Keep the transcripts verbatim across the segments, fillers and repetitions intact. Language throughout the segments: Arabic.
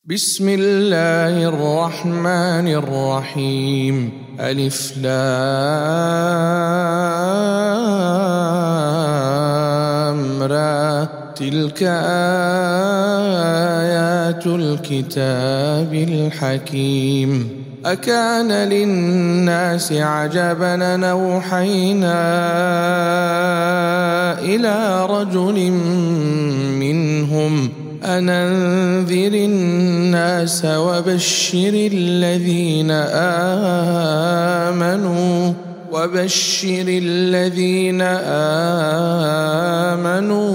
بسم الله الرحمن الرحيم. ألف لام را. تلك آيات الكتاب الحكيم. أكان للناس عجبا أن أوحينا إلى رجل منهم أن أنذر الناس وبشر الذين آمنوا وبشر الذين آمنوا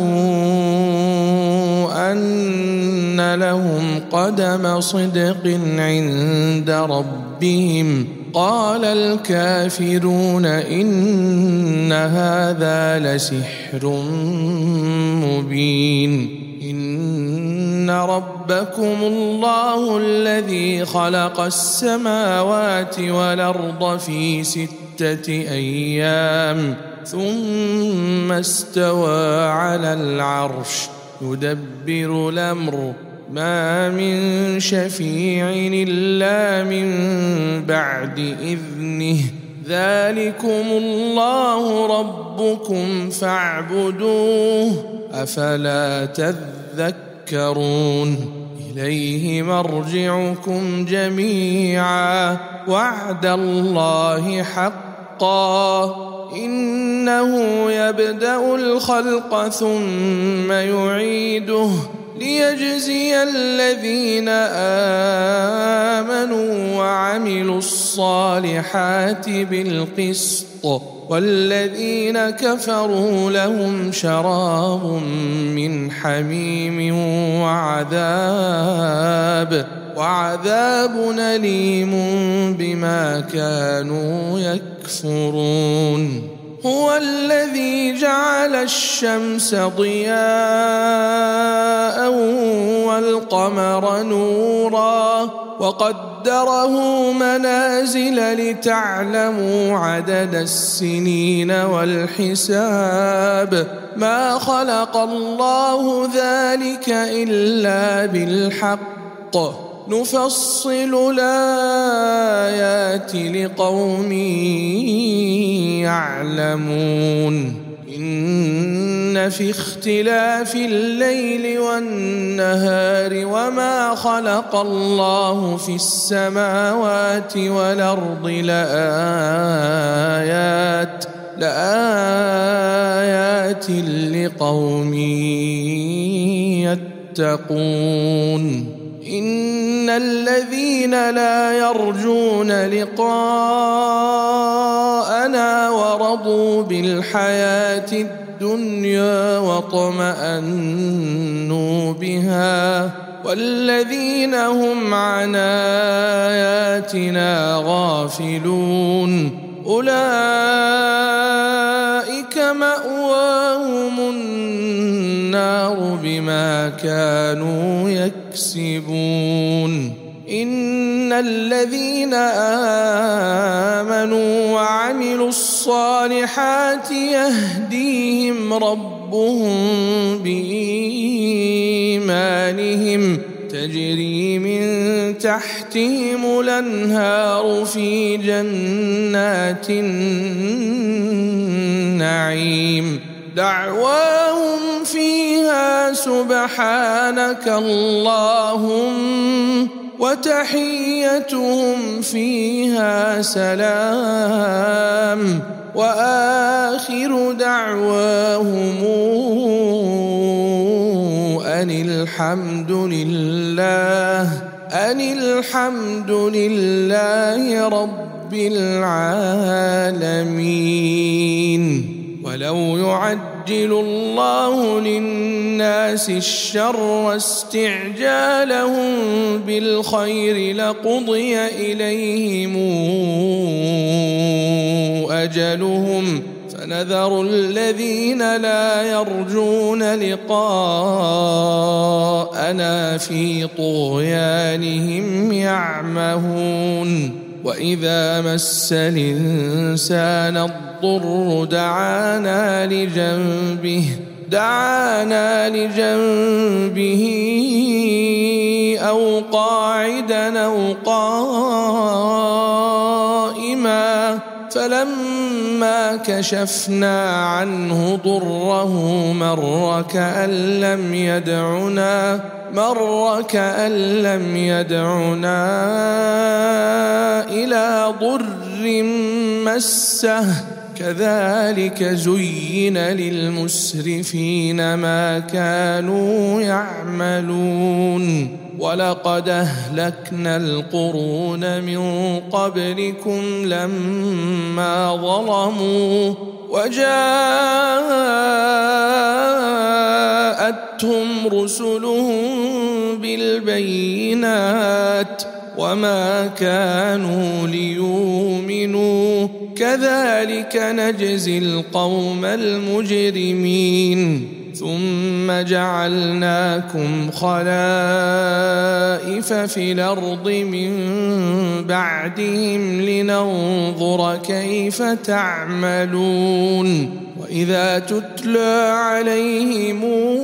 أن لهم قدم صدق عند ربهم. قال الكافرون إن هذا لسحر مبين. إن ربكم الله الذي خلق السماوات والأرض في ستة أيام ثم استوى على العرش يدبر الأمر ما من شفيع إلا من بعد إذنه ذلكم الله ربكم فاعبدوه أفلا تذكرون. إليه مرجعكم جميعا وعد الله حقا إنه يبدأ الخلق ثم يعيده ليجزي الذين آمنوا وعملوا الصالحات بالقسط والذين كفروا لهم شراب من حميم وعذاب وعذاب أليم بما كانوا يكفرون. هو الذي جعل الشمس ضياء والقمر نورا وقدره منازل لتعلموا عدد السنين والحساب ما خلق الله ذلك إلا بالحق نفصل الآيات لقوم يعلمون. إن في اختلاف الليل والنهار وما خلق الله في السماوات والأرض لآيات لآيات لقوم يتقون. إن الذين لا يرجون لقاءنا ورضوا بالحياة الدنيا واطمأنوا بها والذين هم عن آياتنا غافلون أولئك مأواهم النار بما كانوا يكسبون. إن الذين آمنوا وعملوا الصالحات يهديهم ربهم بإيمانهم تجري من تحتهم الأنهار في جنات النعيم دعواهم فيها سبحانك اللهم وتحيتهم فيها سلام وآخر دعواهم أن الحمد لله أن الحمد لله رب العالمين. ولو يعجل الله للناس الشر استعجالهم بالخير لقضي إليهم أجلهم فنذر الذين لا يرجون لقاءنا في طغيانهم يعمهون. وإذا مس الإنسان الضر دعانا لجنبه دعانا لجنبه أو قاعدا أو قائما فلما كشفنا عنه ضره مر كأن لم يدعنا مر كأن لم يدعنا إلى ضر مسه كذلك زين للمسرفين ما كانوا يعملون ولقد أهلكنا القرون من قبلكم لما ظلموا وجاءتهم رسلهم بالبينات وما كانوا ليؤمنوا كذلك نجزي القوم المجرمين ثم جعلناكم خلائف في الأرض من بعدهم لننظر كيف تعملون وإذا تتلى عليهم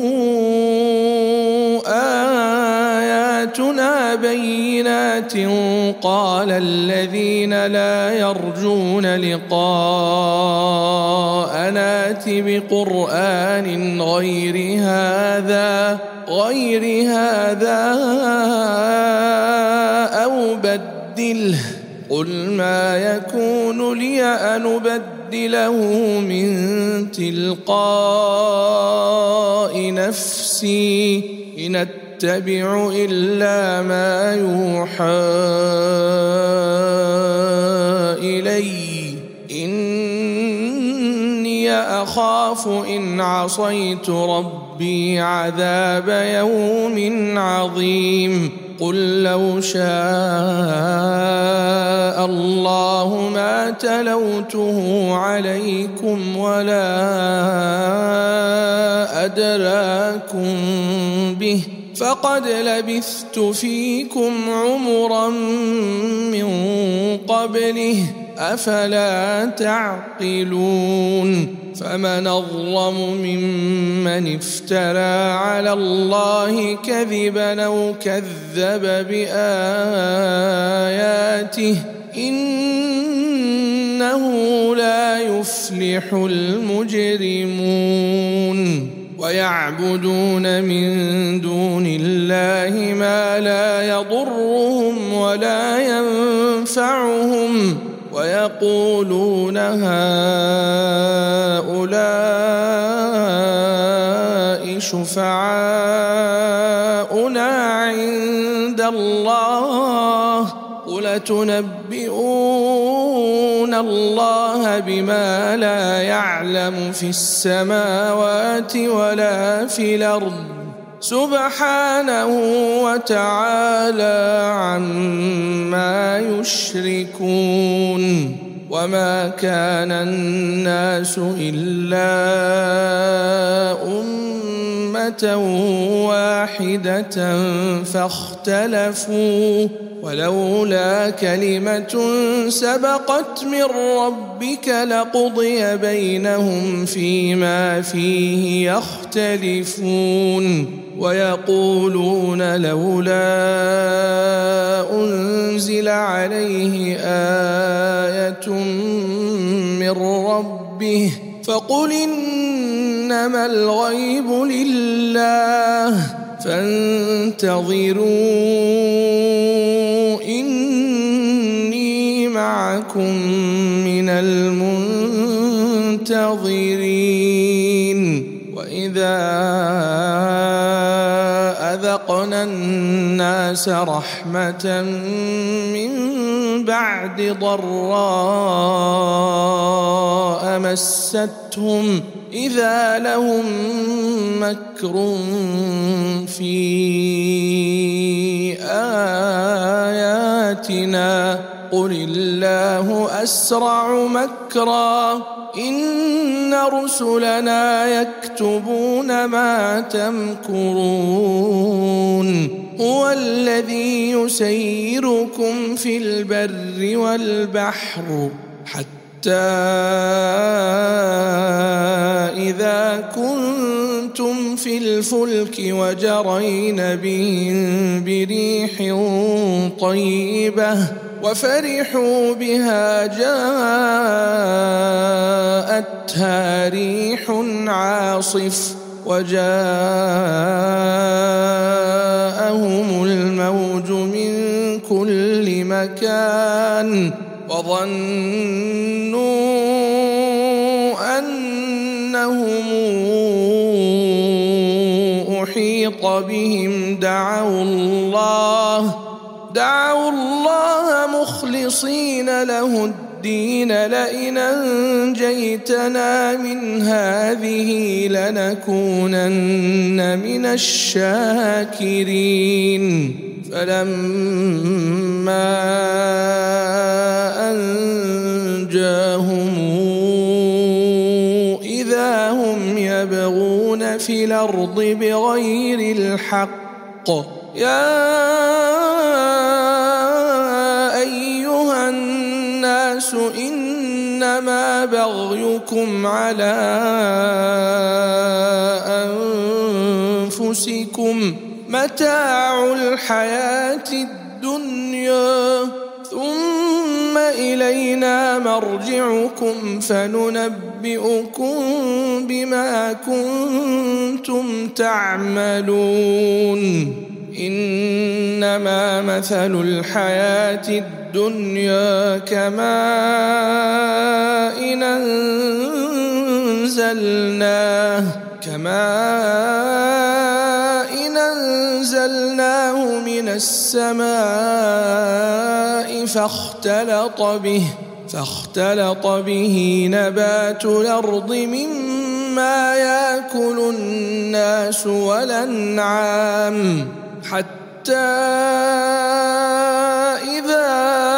آياتنا بينات قال الذين لا يرجون لقاءنا ائت بقرآن غير هذا غير هذا أو بدله قل ما يكون لي أن أبدله من تلقاء نفسي إن أتبع إلا ما يوحى إلي إني أخاف إن عصيت ربي عذاب يوم عظيم قل لو شاء الله ما تلوته عليكم ولا أدراكم به فقد لبثت فيكم عمرا من قبله أفلا تعقلون فمن أظلم ممن افترى على الله كذبا أو كذب بآياته إنه لا يفلح المجرمون ويعبدون من دون الله ما لا يضرهم ولا ينفعهم ويقولون هؤلاء شفعاؤنا عند الله قل تنبئون الله بما لا يعلم في السماوات ولا في الأرض سبحانه وتعالى عما يشركون وما كان الناس إلا أمة واحدة فاختلفوا ولولا كلمة سبقت من ربك لقضي بينهم فيما فيه يختلفون ويقولون لولا أنزل عليه آية من ربه فقل إنما الغيب لله فانتظروا إني معكم من المنتظرين وإذا أذقنا الناس رحمة من بعد ضراء مستهم إذا لهم مكر في آياتنا قل الله أسرع مكرا إن رسلنا يكتبون ما تمكرون هو الذي يسيركم في البر والبحر حتى إذا كنتم في الفلك وجرين بهم بريح طيبة وفرحوا بها جاءتها ريح عاصف وجاءهم الموج من كل مكان وظنوا أنهم أحيط بهم دعوا الله دعوا الله مخلصين له الدين لئن أنجيتنا من هذه لنكونن من الشاكرين فلما أنجاهم إذا هم يبغون في الأرض بغير الحق يا أيها الناس إنما بغيكم على أنفسكم متاع الحياة الدنيا ثم إلينا مرجعكم فننبئكم بما كنتم تعملون إنما مثل الحياة الدنيا كماء أنزلناه كماء أنزلناه من السماء فاختلط به فاختلط به نبات الأرض مما يأكل الناس والأنعام حتى إذا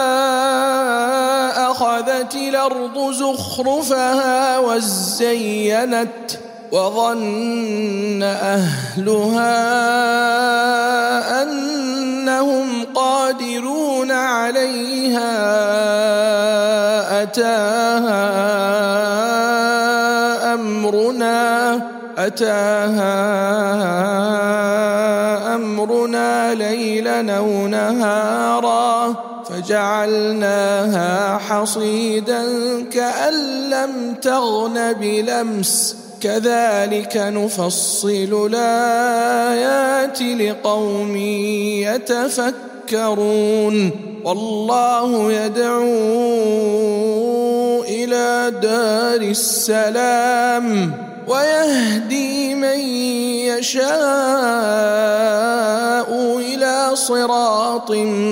أخذت الأرض زخرفها وزينت وظن أهلها أنهم قادرون عليها أتاها أمرنا أتاها أمرنا ليلا أو نهارا فجعلناها حصيدا كأن لم تغن بلمس كذلك نفصل الآيات لقوم يتفكرون والله يدعو إلى دار السلام ويهدي من يشاء إلى صراط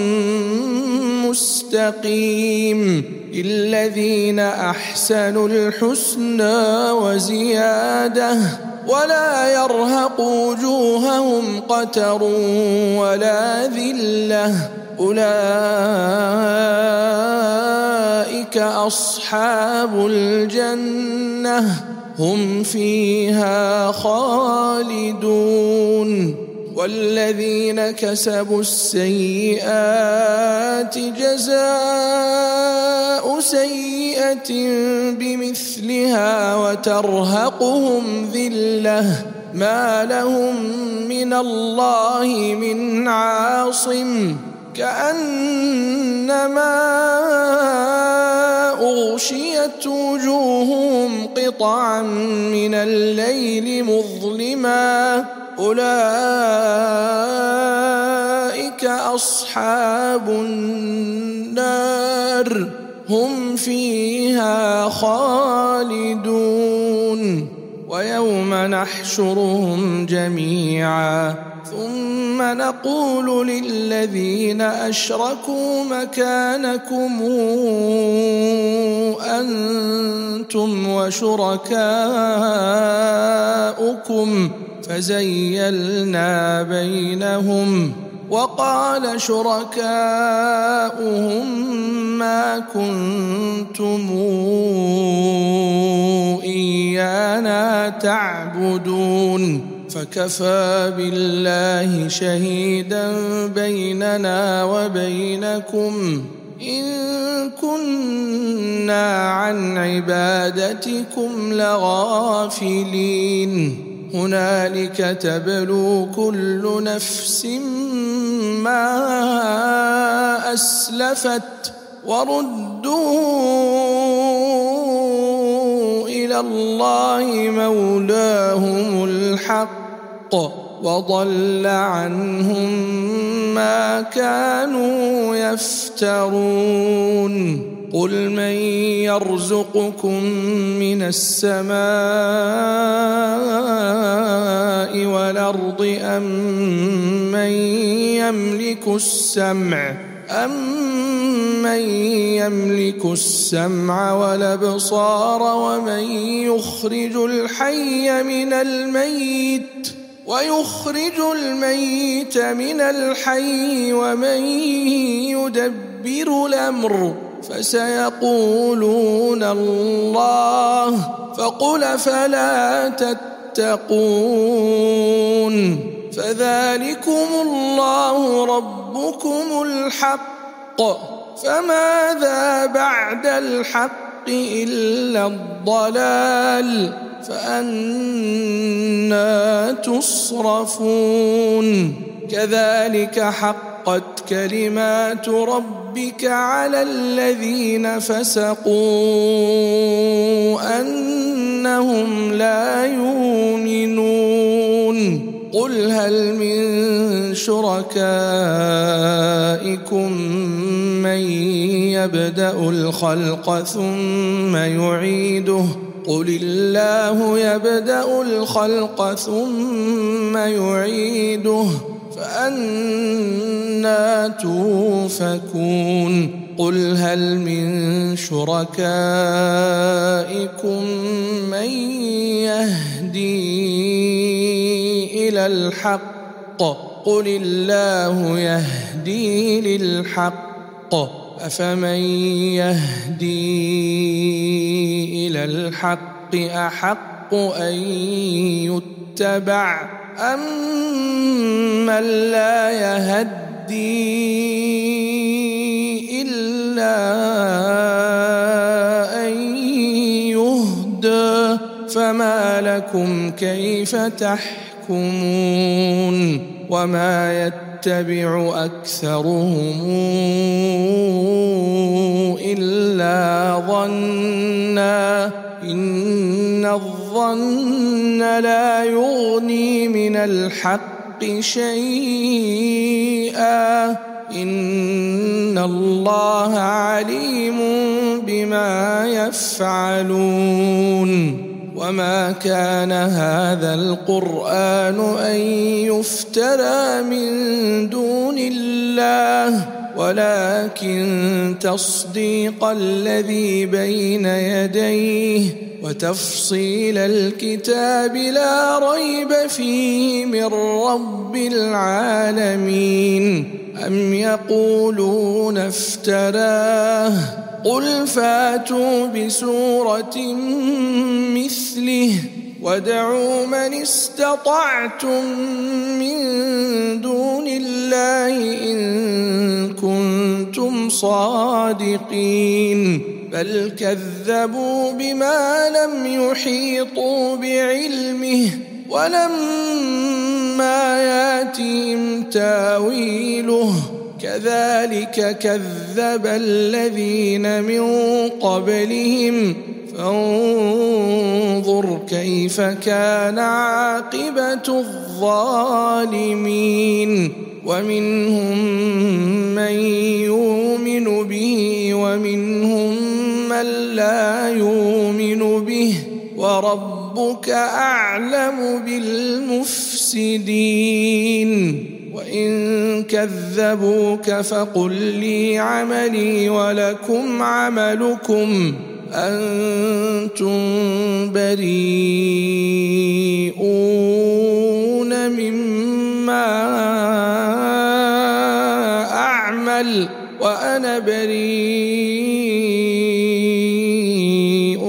مستقيم للذين أحسنوا الحسنى وزيادة ولا يرهق وجوههم قتر ولا ذلة أولئك أصحاب الجنة هم فيها خالدون والذين كسبوا السيئات جزاء سيئة بمثلها وترهقهم ذلة ما لهم من الله من عاصم كأنما أغشيت وجوههم قطعا من الليل مظلما أولئك أصحاب النار هم فيها خالدون ويوم نحشرهم جميعا ثم نقول للذين أشركوا مكانكم أنتم وشركاؤكم فزيلنا بينهم وقال شركاؤهم ما كنتم إيانا تعبدون فكفى بالله شهيدا بيننا وبينكم إن كنا عن عبادتكم لغافلين هنالك تبلو كل نفس ما أسلفت وردوا إلى الله مولاهم الحق وضل عنهم ما كانوا يفترون قل من يرزقكم من السماء والأرض أم من يملك السمع أَمَّن يَمْلِكُ السَّمْعَ وَالْأَبْصَارَ وَمَن يُخْرِجُ الْحَيَّ مِنَ الْمَيِّتِ وَيُخْرِجُ الْمَيِّتَ مِنَ الْحَيِّ وَمَن يُدَبِّرُ الْأَمْرَ فَسَيَقُولُونَ اللَّهُ فَقُلْ فَلَا تَتَّقُونَ فذلكم الله ربكم الحق فماذا بعد الحق إلا الضلال فأنى تصرفون كذلك حقت كلمات ربك على الذين فسقوا أنهم لا يؤمنون قل هل من شركائكم من يبدأ الخلق ثم يعيده قل الله يبدأ الخلق ثم يعيده فأنى توفكون قل هل من شركائكم من يهدي إلى الحق قل الله يهدي للحق أفمن يهدي إلى الحق أحق أن يتبع أمن لا يهدي إلا أن يهدى فما لكم كيف تحكمون وما يتبع أكثرهم إلا ظنا إن الظن لا يغني من الحق شيئا إن الله عليم بما يفعلون وما كان هذا القرآن أن يفترى من دون الله ولكن تصديق الذي بين يديه وتفصيل الكتاب لا ريب فيه من رب العالمين أم يقولون افتراه قل فاتوا بسورة مثله وادعوا من استطعتم من دون الله إن كنتم صادقين بل كذبوا بما لم يحيطوا بعلمه ولما ياتهم تاويله كذلك كذب الذين من قبلهم فانظر كيف كان عاقبة الظالمين ومنهم من يؤمن به ومنهم من لا يؤمن به وربك أعلم بالمفسدين وإن كذبوك فقل لي عملي ولكم عملكم أنتم بريئون مما أعمل وأنا بريء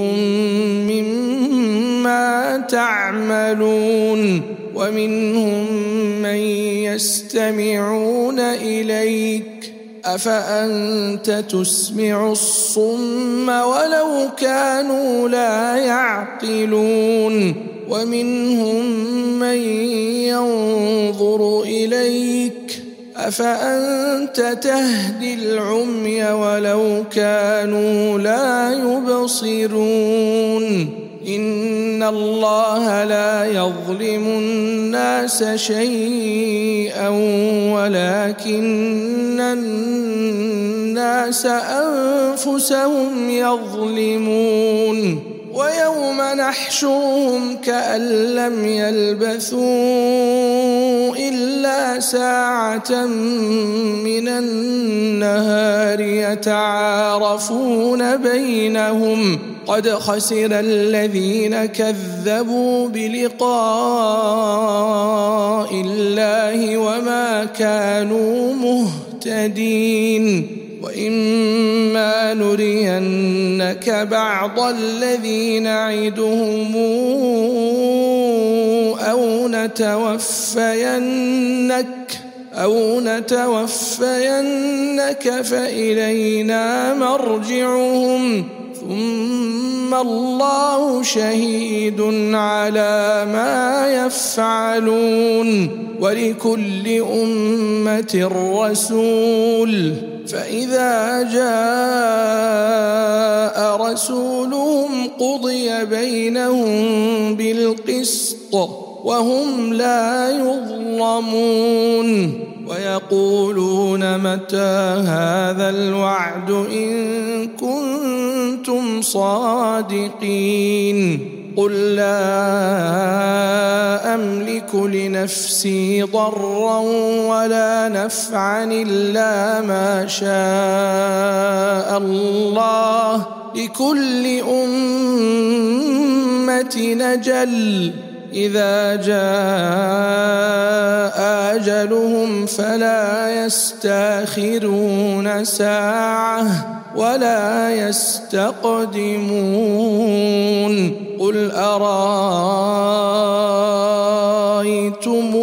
مما تعملون ومنهم من يستمعون إليك أفأنت تسمع الصم ولو كانوا لا يعقلون ومنهم من ينظر إليك أفأنت تهدي العمي ولو كانوا لا يبصرون إن الله لا يظلم الناس شيئا ولكن الناس أنفسهم يظلمون ويوم نحشرهم كأن لم يلبثوا إلا ساعة من النهار يتعارفون بينهم قد خسر الذين كذبوا بلقاء الله وما كانوا مهتدين وإما نرينك بعض الذي نعدهم أو نتوفينك أو نتوفينك فإلينا مرجعهم ثم الله شهيد على ما يفعلون ولكل أمة رسول فإذا جاء رسولهم قضي بينهم بالقسط وهم لا يظلمون ويقولون متى هذا الوعد إن كنتم صادقين قل لا أملك لنفسي ضرا ولا نفعا إلا ما شاء الله لكل أمة نجل إذا جاء أجلهم فلا يستأخرون ساعة ولا يستقدمون قل أرأيتم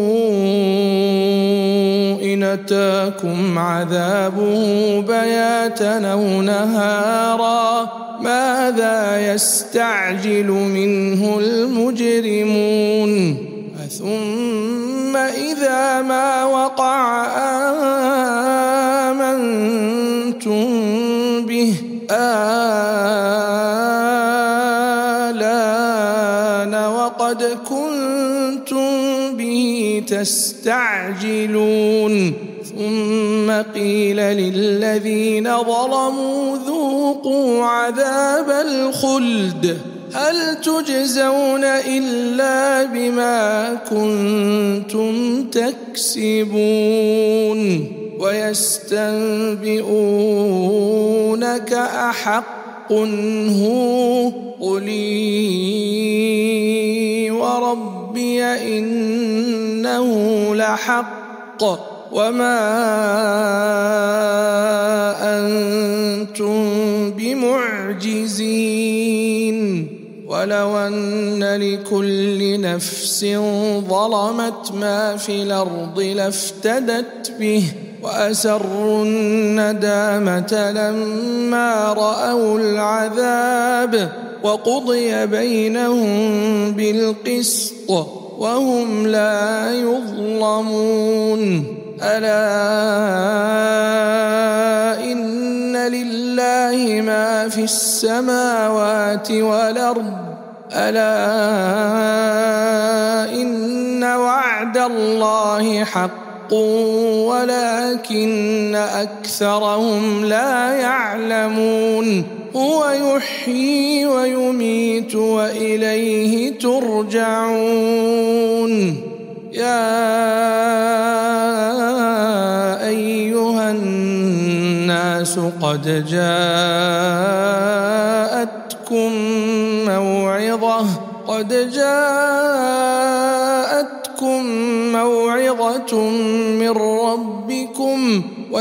إن أتاكم عذابه بياتا أو نهارا ماذا يستعجل منه المجرمون ثم إذا ما وقع آمنتم به آلان وقد كنتم به تستعجلون ثم قيل للذين ظلموا ذوقوا عذاب الخلد هل تجزون إلا بما كنتم تكسبون ويستنبئونك أحق هو قل وربي إنه لحق وما أنتم بمعجزين ولو أن لكل نفس ظلمت ما في الأرض لافتدت به وأسروا الندامة لما رأوا العذاب وقضي بينهم بالقسط وهم لا يظلمون ألا إن لله ما في السماوات والأرض ألا إن وعد الله حق ولكن أكثرهم لا يعلمون هو يحيي ويميت وإليه ترجعون يا أيها الناس قد جاءتكم موعظة قد جاءتكم موعظة من ربكم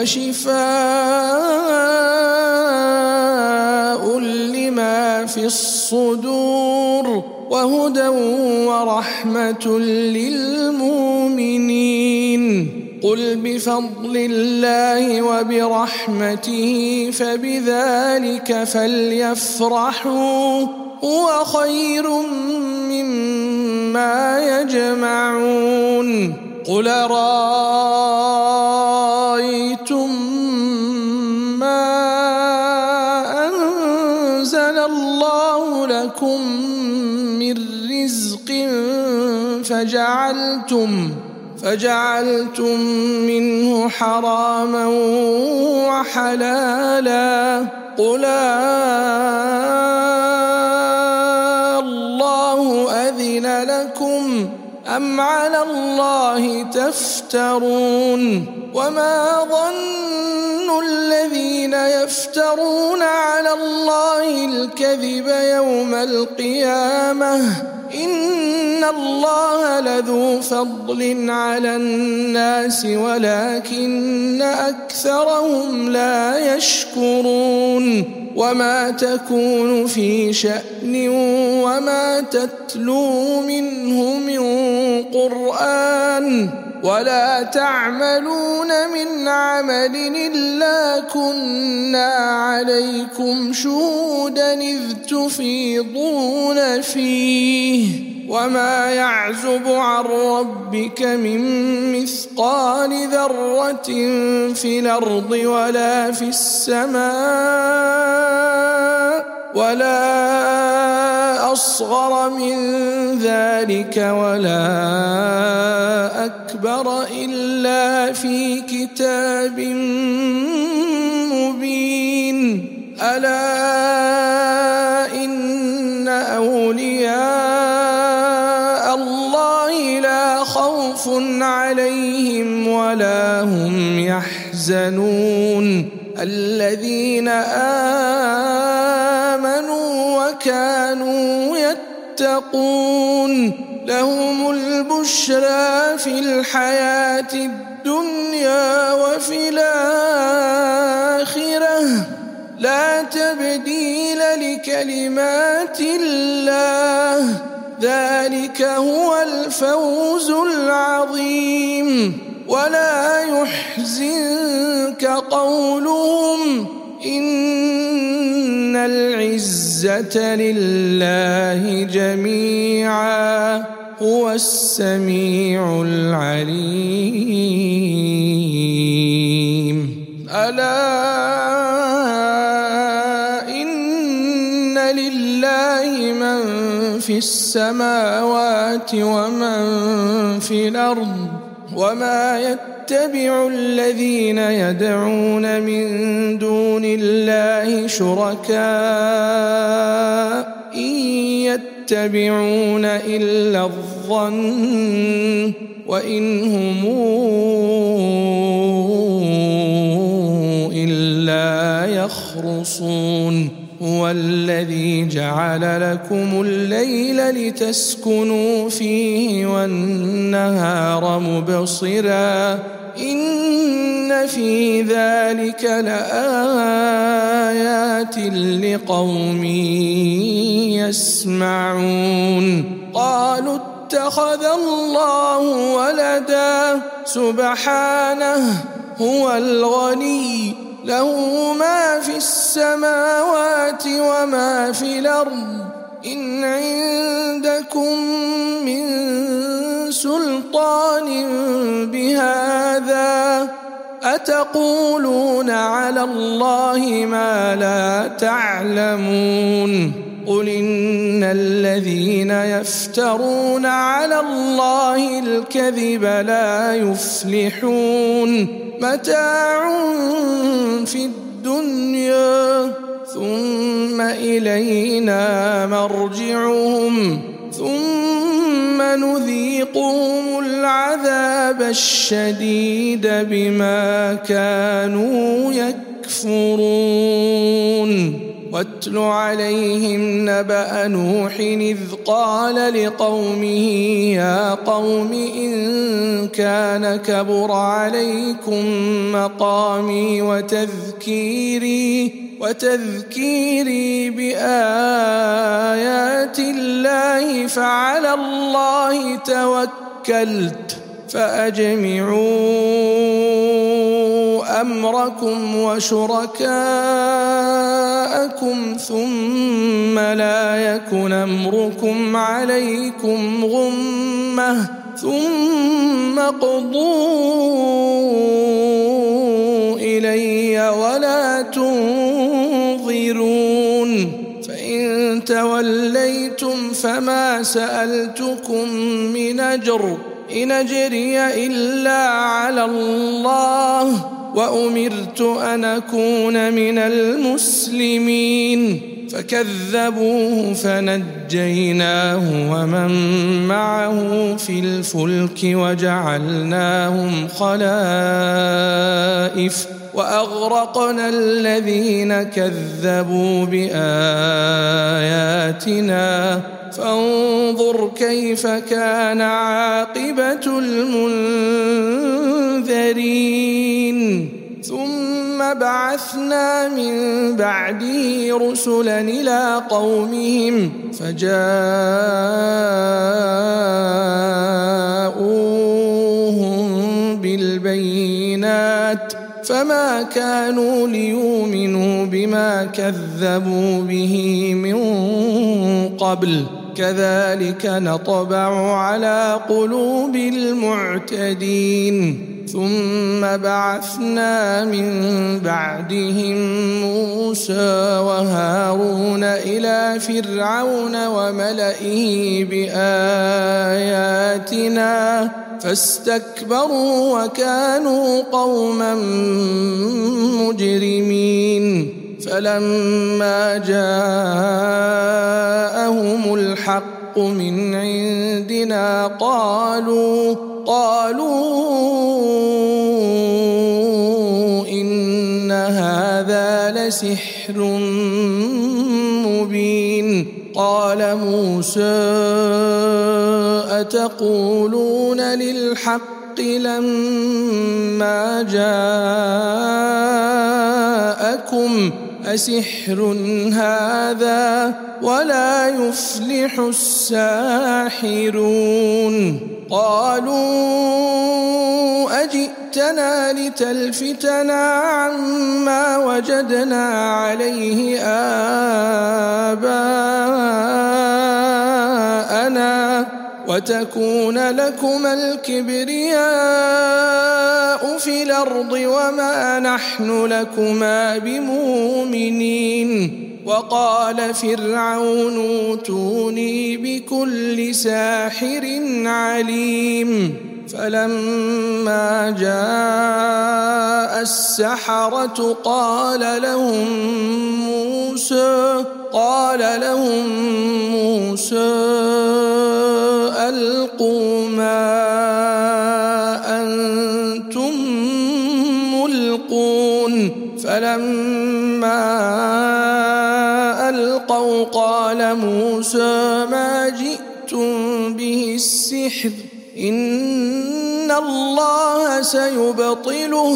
وشفاء لما في الصدور وهدى ورحمة للمؤمنين قل بفضل الله وبرحمته فبذلك فليفرحوا هو خير مما يجمعون قل رأيتم ما أنزل الله لكم من رزق فجعلتم فجعلتم منه حراما وحلالا قل الله أذن لكم أم على الله تفترون وما ظن الذين يفترون على الله الكذب يوم القيامة إن الله لذو فضل على الناس ولكن أكثرهم لا يشكرون وما تكون في شأن وما تتلو منه من قرآن ولا تعملون من عمل إلا كنا عليكم شهودا إذ تفيضون فيه وما يعزب عن ربك من مثقال ذرة في الأرض ولا في السماء ولا أصغر من ذلك ولا أكبر إلا في كتاب مبين ألا إن أولياء الله لا خوف عليهم ولا هم يحزنون الذين آمنوا وكانوا يتقون لهم البشرى في الحياة الدنيا وفي الآخرة لا تبديل لكلمات الله ذلك هو الفوز العظيم ولا يحزنك قولهم إن العزة لله جميعا هو السميع العليم ألا إن لله من في السماوات ومن في الأرض وما يتبع الذين يدعون من دون الله شركاء إن يتبعون إلا الظن وإن هم إلا يخرصون هو الذي جعل لكم الليل لتسكنوا فيه والنهار مبصرا إن في ذلك لآيات لقوم يسمعون قالوا اتخذ الله ولدا سبحانه هو الغني له ما في السماوات وما في الأرض إن عندكم من سلطان بهذا أتقولون على الله ما لا تعلمون قل إن الذين يفترون على الله الكذب لا يفلحون متاع في الدنيا ثم إلينا مرجعهم ثم نذيقهم العذاب الشديد بما كانوا يكفرون واتل عليهم نبأ نوح إذ قال لقومه يا قوم إن كان كبر عليكم مقامي وتذكيري وتذكيري بآيات الله فعلى الله توكلت فأجمعوا أمركم وشركاءكم ثم لا يكن أمركم عليكم غمة ثم اقضوا إلي ولا تنظرون فإن توليتم فما سألتكم من أجر إن أجري إلا على الله وأمرت أن أكون من المسلمين فكذبوه فنجيناه ومن معه في الفلك وجعلناهم خلائف وأغرقنا الذين كذبوا بآياتنا فانظر كيف كان عاقبة المنذرين ثم بعثنا من بعده رسلا إلى قومهم فجاءوهم بالبينات فما كانوا ليؤمنوا بما كذبوا به من قبل كذلك نطبع على قلوب المعتدين ثم بعثنا من بعدهم موسى وهارون إلى فرعون وملئه بآياتنا فاستكبروا وكانوا قوما مجرمين فلما جاءهم الحق من عندنا قالوا قالوا إن هذا لسحر مبين قال موسى أتقولون للحق لما جاءكم أسحر هذا ولا يفلح الساحرون قالوا أجئتنا لتلفتنا عما وجدنا عليه آباءنا وتكون لكما الكبرياء في الأرض وما نحن لكما بمؤمنين وقال فرعون اوتوني بكل ساحر عليم فلما جاء السحرة قال لهم موسى قال لهم موسى ألقوا ما أنتم ملقون فلما ألقوا قال موسى ما جئتم به السحر إن الله سيبطله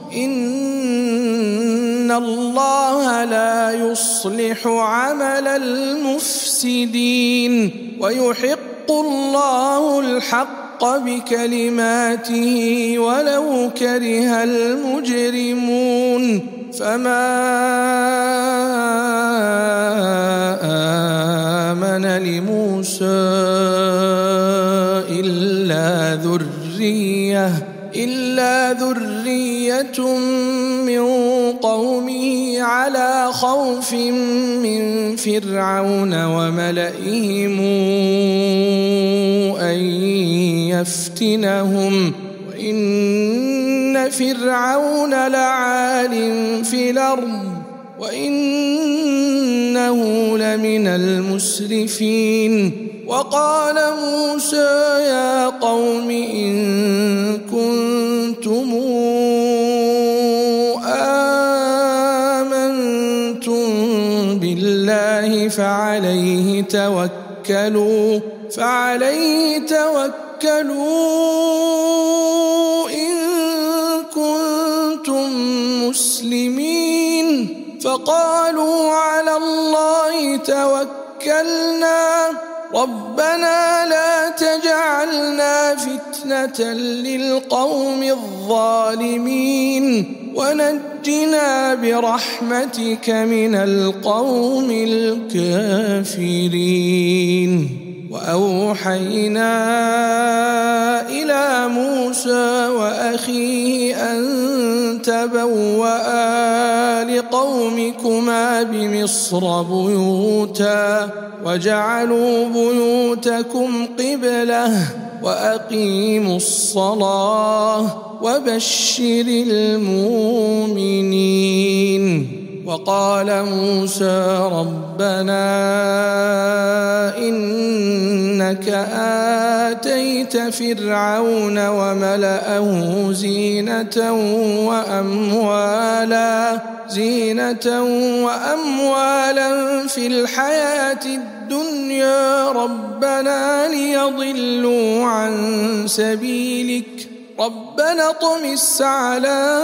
إن الله لا يصلح عمل المفسدين ويحق الله الحق بكلماته ولو كره المجرمون فما آمن لموسى إلا ذرية إلا ذرية من قومه على خوف من فرعون وملئهم أن يفتنهم وإن فرعون لعال في الأرض وإنه لمن المسرفين وقال موسى يا قوم إن كنتم آمنتم بالله فعليه توكلوا فعليه توكلوا إن كنتم مسلمين فقالوا على الله توكلنا ربنا لا تجعلنا فتنة للقوم الظالمين ونجنا برحمتك من القوم الكافرين. وأوحينا إلى موسى وأخيه أن تبوأ لقومكما بمصر بيوتا وجعلوا بيوتكم قبلة وأقيموا الصلاة وبشر المؤمنين. وقال موسى ربنا إنك آتيت فرعون وملأه زينة وأموالا زينة وأموالا في الحياة الدنيا ربنا ليضلوا عن سبيلك ربنا اطمس على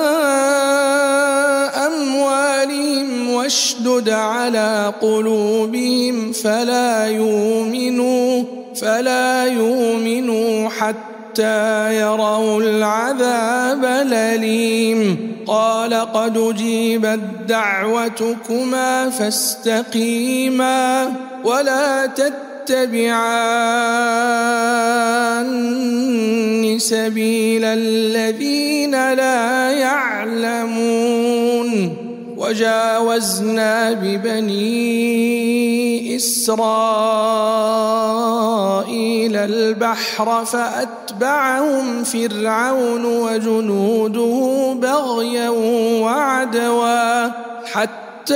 أموالهم واشدد على قلوبهم فلا يؤمنوا فلا يؤمنوا حتى يروا العذاب الأليم. قال قد أجيبت دعوتكما فاستقيما ولا تتبعان سبيل الذين لا يعلمون. وجاوزنا ببني إسرائيل البحر فأتبعهم فرعون وجنوده بغيا وعدوا حتى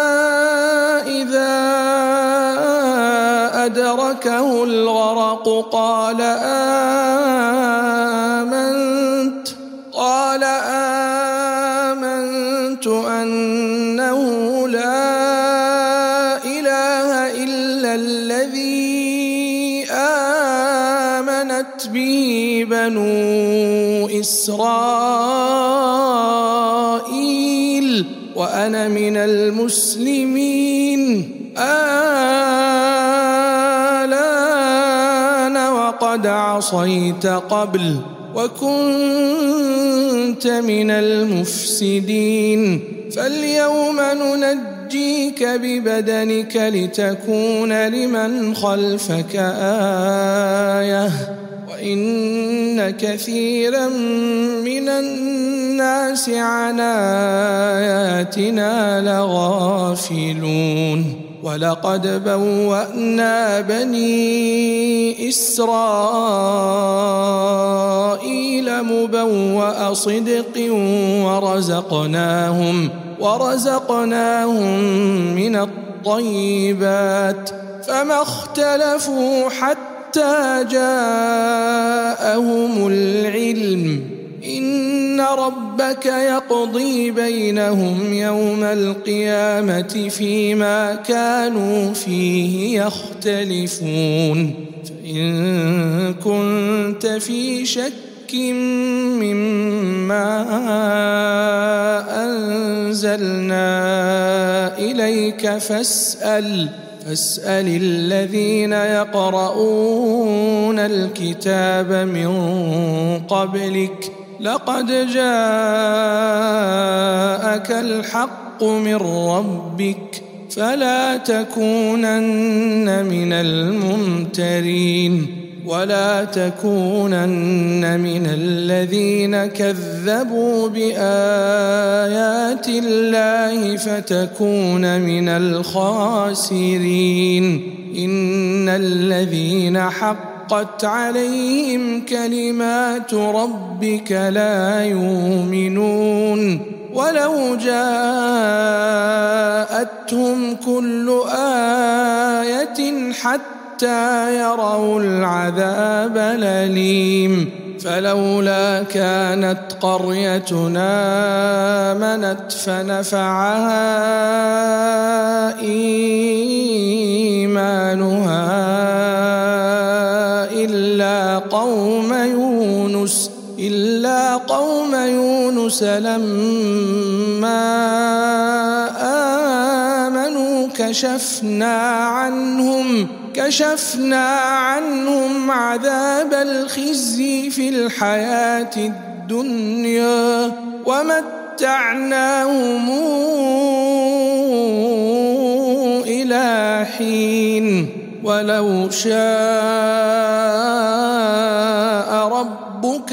إذا أدركه الغرق قال آمنت قال آمنت أنه لا إله إلا الذي آمنت به بنو إسرائيل وأنا من المسلمين. آلان وقد عصيت قبل وكنت من المفسدين فاليوم ننجيك ببدنك لتكون لمن خلفك آية وإن كثيرا من الناس عن آياتنا لغافلون. ولقد بوأنا بني إسرائيل مبوأ صدق ورزقناهم ورزقناهم من الطيبات فما اختلفوا حتى جاءهم العلم. إن ربك يقضي بينهم يوم القيامة فيما كانوا فيه يختلفون. فإن كنت في شك مما أنزلنا إليك فاسأل فاسأل الذين يقرؤون الكتاب من قبلك لقد جاءك الحق من ربك فلا تكونن من الممترين ولا تكونن من الذين كذبوا بآيات الله فتكون من الخاسرين. إن الذين حقت عليهم كلمات ربك لا يؤمنون ولو جاءتهم كل آية حتى يروا العذاب الأليم. فلولا كانت قريتنا آمنت فنفعها إيمانها إلا قوم يونس إلا قوم يونس لما آمنوا كشفنا عنهم كشفنا عنهم عذاب الخزي في الحياة الدنيا ومتعناهم إلى حين ولو شاء ربك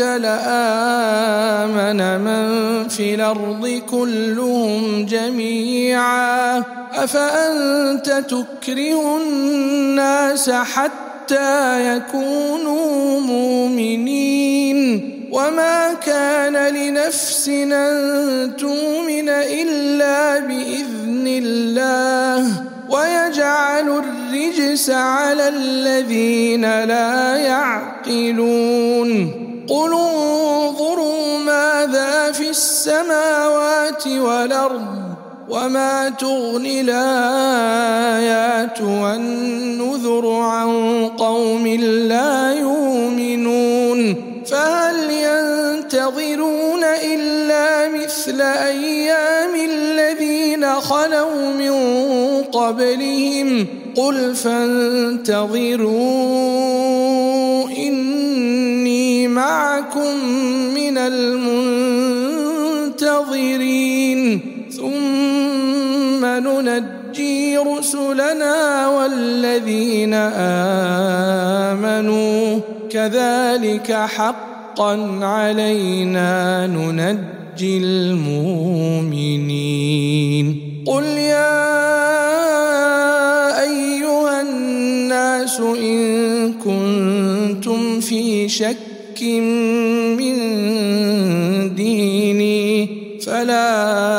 لآمن من في الأرض كلهم جميعا أفأنت تكره الناس حتى يكونوا مؤمنين وما كان لنفس أن تؤمن إلا بإذن الله ويجعل الرجس على الذين لا يعقلون قل انظروا ماذا في السماوات والأرض وما تغني الآيات والنذر عن قوم لا يؤمنون فهل ينتظرون إلا مثل أيام الذين خلوا من قبلهم قل فانتظروا إني معكم من المنتظرين ثم ننجي رسلنا والذين آمنوا كذلك حقا علينا ننجي المؤمنين قل يا أيها الناس إن كنتم في شك من ديني فلا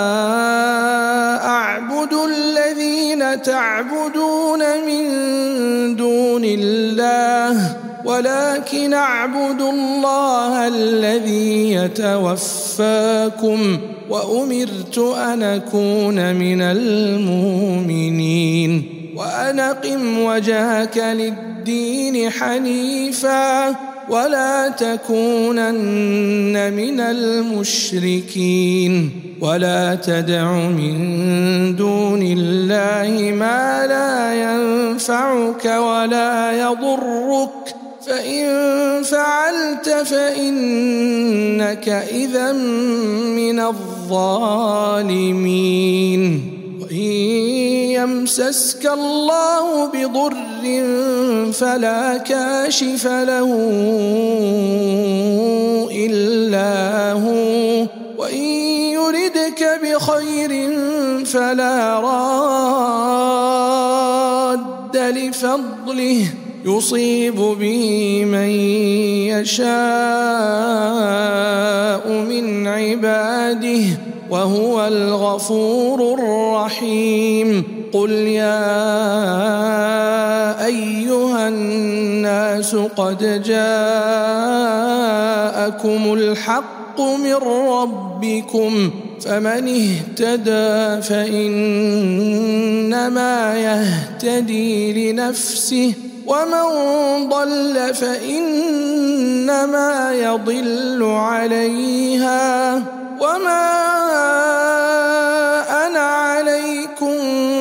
أعبد الذين تعبدون من دون الله ولكن أعبد الله الذي يتوفاكم وأمرت أن أكون من المؤمنين وأن أقم وجهك للدين حنيفا ولا تكونن من المشركين ولا تدع من دون الله ما لا ينفعك ولا يضرك فإن فعلت فإنك إذا من الظالمين وإن يمسسك الله بضر فلا كاشف له إلا هو وإن يردك بخير فلا راد لفضله يصيب به من يشاء من عباده وهو الغفور الرحيم قل يا أيها الناس قد جاءكم الحق من ربكم فمن اهتدى فإنما يهتدي لنفسه ومن ضل فإنما يضل عليها وما أنا عليكم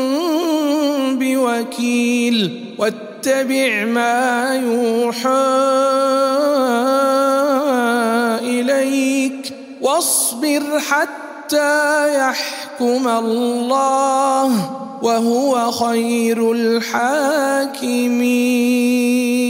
بوكيل واتبع ما يوحى إليك واصبر حتى يحكم الله وهو خير الحاكمين.